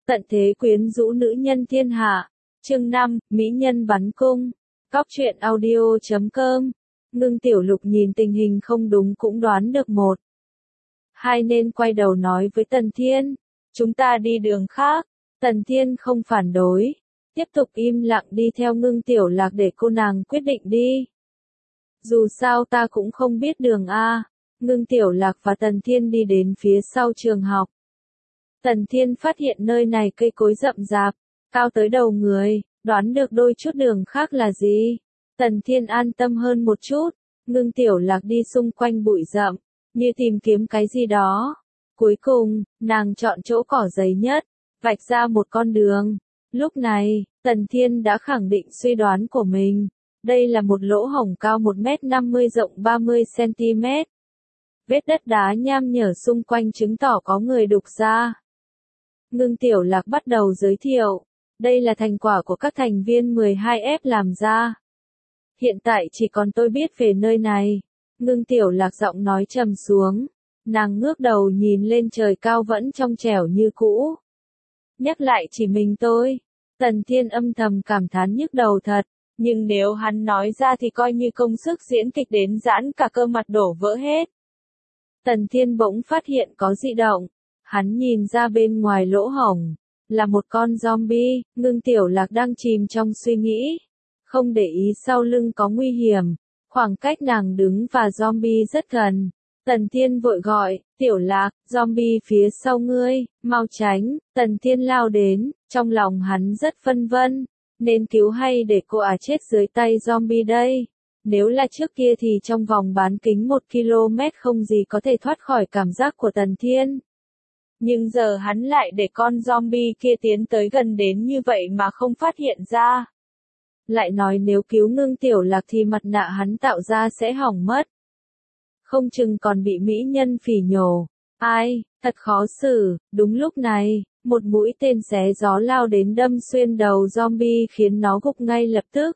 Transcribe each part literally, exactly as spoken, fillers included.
Tận thế quyến rũ nữ nhân thiên hạ. Chương năm, Mỹ nhân bắn cung. Cóc truyện audio chấm com. Ngưng Tiểu Lục nhìn tình hình không đúng cũng đoán được một. Hai nên quay đầu nói với Tần Thiên. Chúng ta đi đường khác. Tần Thiên không phản đối. Tiếp tục im lặng đi theo Ngưng Tiểu Lạc để cô nàng quyết định đi. Dù sao ta cũng không biết đường A. Ngưng Tiểu Lạc và Tần Thiên đi đến phía sau trường học. Tần Thiên phát hiện nơi này cây cối rậm rạp, cao tới đầu người, đoán được đôi chút đường khác là gì. Tần Thiên an tâm hơn một chút, Ngưng Tiểu Lạc đi xung quanh bụi rậm, như tìm kiếm cái gì đó. Cuối cùng, nàng chọn chỗ cỏ dày nhất, vạch ra một con đường. Lúc này, Tần Thiên đã khẳng định suy đoán của mình. Đây là một lỗ hổng cao một mét năm mươi rộng ba mươi xăng-ti-mét. Vết đất đá nham nhở xung quanh chứng tỏ có người đục ra. Ngưng Tiểu Lạc bắt đầu giới thiệu. Đây là thành quả của các thành viên mười hai ép làm ra. Hiện tại chỉ còn tôi biết về nơi này. Ngưng Tiểu Lạc giọng nói trầm xuống. Nàng ngước đầu nhìn lên trời cao vẫn trong trẻo như cũ. Nhắc lại chỉ mình tôi. Tần Thiên âm thầm cảm thán nhức đầu thật. Nhưng nếu hắn nói ra thì coi như công sức diễn kịch đến giãn cả cơ mặt đổ vỡ hết. Tần Thiên bỗng phát hiện có dị động. Hắn nhìn ra bên ngoài lỗ hổng. Là một con zombie. Ngưng Tiểu Lạc đang chìm trong suy nghĩ. Không để ý sau lưng có nguy hiểm. Khoảng cách nàng đứng và zombie rất gần. Tần Thiên vội gọi, Tiểu Lạc, zombie phía sau ngươi, mau tránh. Tần Thiên lao đến. Trong lòng hắn rất phân vân. Nên cứu hay để cô ả chết dưới tay zombie đây? Nếu là trước kia thì trong vòng bán kính một ki lô mét không gì có thể thoát khỏi cảm giác của Tần Thiên. Nhưng giờ hắn lại để con zombie kia tiến tới gần đến như vậy mà không phát hiện ra. Lại nói nếu cứu Ngưng Tiểu Lạc thì mặt nạ hắn tạo ra sẽ hỏng mất. Không chừng còn bị mỹ nhân phỉ nhổ. Ai, thật khó xử. Đúng lúc này, một mũi tên xé gió lao đến đâm xuyên đầu zombie khiến nó gục ngay lập tức.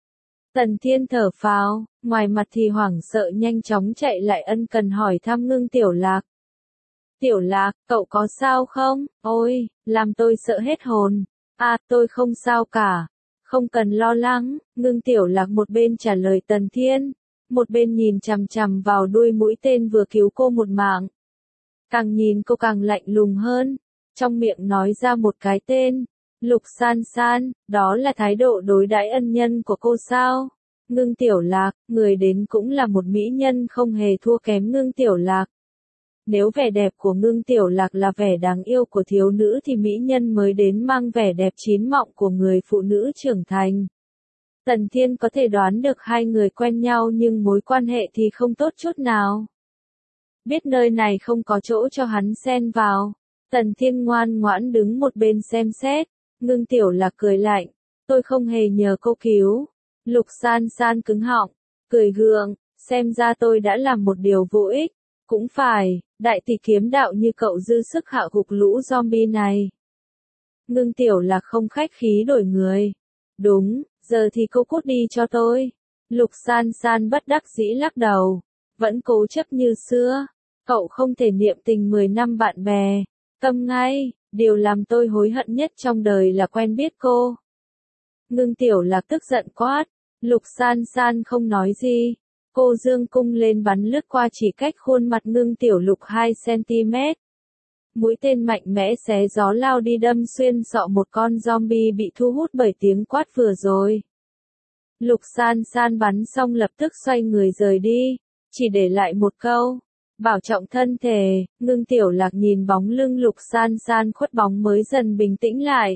Tần Thiên thở phào, ngoài mặt thì hoảng sợ nhanh chóng chạy lại ân cần hỏi thăm Ngưng Tiểu Lạc. Tiểu Lạc, cậu có sao không? Ôi, làm tôi sợ hết hồn. À, tôi không sao cả. Không cần lo lắng. Ngưng Tiểu Lạc một bên trả lời Tần Thiên, một bên nhìn chằm chằm vào đuôi mũi tên vừa cứu cô một mạng. Càng nhìn cô càng lạnh lùng hơn. Trong miệng nói ra một cái tên. Lục San San, đó là thái độ đối đãi ân nhân của cô sao? Ngưng Tiểu Lạc, người đến cũng là một mỹ nhân không hề thua kém Ngưng Tiểu Lạc. Nếu vẻ đẹp của Ngưng Tiểu Lạc là vẻ đáng yêu của thiếu nữ thì mỹ nhân mới đến mang vẻ đẹp chín mọng của người phụ nữ trưởng thành. Tần Thiên có thể đoán được hai người quen nhau nhưng mối quan hệ thì không tốt chút nào. Biết nơi này không có chỗ cho hắn xen vào. Tần Thiên ngoan ngoãn đứng một bên xem xét. Ngưng Tiểu Lạc cười lạnh. Tôi không hề nhờ cô cứu. Lục San San cứng họng, cười gượng, xem ra tôi đã làm một điều vô ích. Cũng phải, đại tỷ kiếm đạo như cậu dư sức hạ gục lũ zombie này. Ngưng Tiểu Lạc không khách khí đổi người. Đúng, giờ thì cô cút đi cho tôi. Lục San San bất đắc dĩ lắc đầu. Vẫn cố chấp như xưa. Cậu không thể niệm tình mười năm bạn bè. Câm ngay, điều làm tôi hối hận nhất trong đời là quen biết cô. Ngưng Tiểu Lạc tức giận quát. Lục San San không nói gì. Cô dương cung lên bắn lướt qua chỉ cách khuôn mặt Ngưng Tiểu Lục hai xăng-ti-mét. Mũi tên mạnh mẽ xé gió lao đi đâm xuyên sọ một con zombie bị thu hút bởi tiếng quát vừa rồi. Lục San San bắn xong lập tức xoay người rời đi, chỉ để lại một câu. Bảo trọng thân thể. Ngưng Tiểu Lạc nhìn bóng lưng Lục San San khuất bóng mới dần bình tĩnh lại.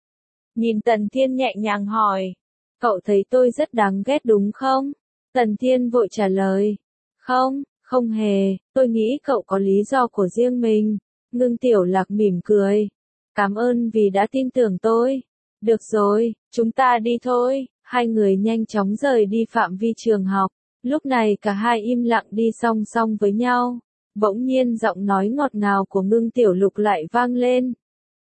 Nhìn Tần Thiên nhẹ nhàng hỏi. Cậu thấy tôi rất đáng ghét đúng không? Tần Thiên vội trả lời. Không, không hề, tôi nghĩ cậu có lý do của riêng mình. Ngưng Tiểu Lạc mỉm cười. Cảm ơn vì đã tin tưởng tôi. Được rồi, chúng ta đi thôi. Hai người nhanh chóng rời đi phạm vi trường học. Lúc này cả hai im lặng đi song song với nhau. Bỗng nhiên giọng nói ngọt ngào của Ngưng Tiểu Lục lại vang lên.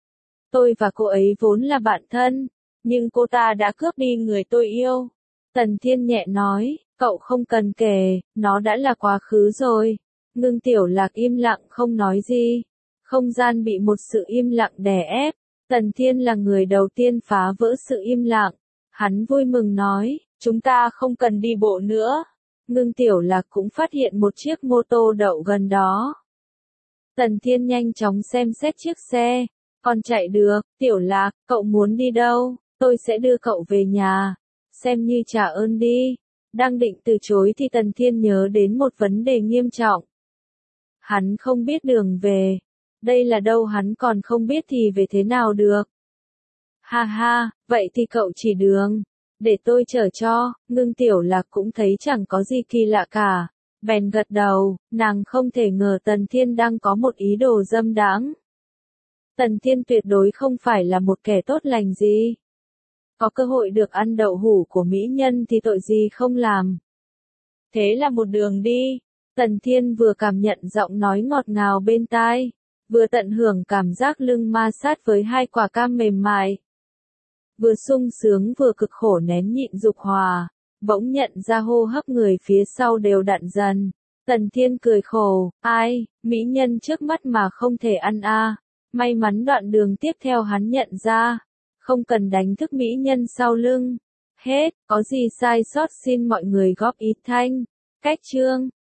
Tôi và cô ấy vốn là bạn thân, nhưng cô ta đã cướp đi người tôi yêu. Tần Thiên nhẹ nói, cậu không cần kể, nó đã là quá khứ rồi. Ngưng Tiểu Lạc im lặng không nói gì. Không gian bị một sự im lặng đè ép. Tần Thiên là người đầu tiên phá vỡ sự im lặng. Hắn vui mừng nói, chúng ta không cần đi bộ nữa. Ngưng Tiểu Lạc cũng phát hiện một chiếc mô tô đậu gần đó. Tần Thiên nhanh chóng xem xét chiếc xe. Con chạy được, Tiểu Lạc, cậu muốn đi đâu? Tôi sẽ đưa cậu về nhà. Xem như trả ơn đi. Đang định từ chối thì Tần Thiên nhớ đến một vấn đề nghiêm trọng. Hắn không biết đường về. Đây là đâu hắn còn không biết thì về thế nào được. Ha ha, vậy thì cậu chỉ đường. Để tôi chở cho. Ngưng Tiểu Lạc cũng thấy chẳng có gì kỳ lạ cả. Bèn gật đầu, nàng không thể ngờ Tần Thiên đang có một ý đồ dâm đãng. Tần Thiên tuyệt đối không phải là một kẻ tốt lành gì. Có cơ hội được ăn đậu hũ của mỹ nhân thì tội gì không làm. Thế là một đường đi. Tần Thiên vừa cảm nhận giọng nói ngọt ngào bên tai, vừa tận hưởng cảm giác lưng ma sát với hai quả cam mềm mại. Vừa sung sướng vừa cực khổ nén nhịn dục hòa, bỗng nhận ra hô hấp người phía sau đều đặn dần. Tần Thiên cười khổ, ai, mỹ nhân trước mắt mà không thể ăn a. À. May mắn đoạn đường tiếp theo hắn nhận ra, không cần đánh thức mỹ nhân sau lưng. Hết, có gì sai sót xin mọi người góp ý thanh. Cách chương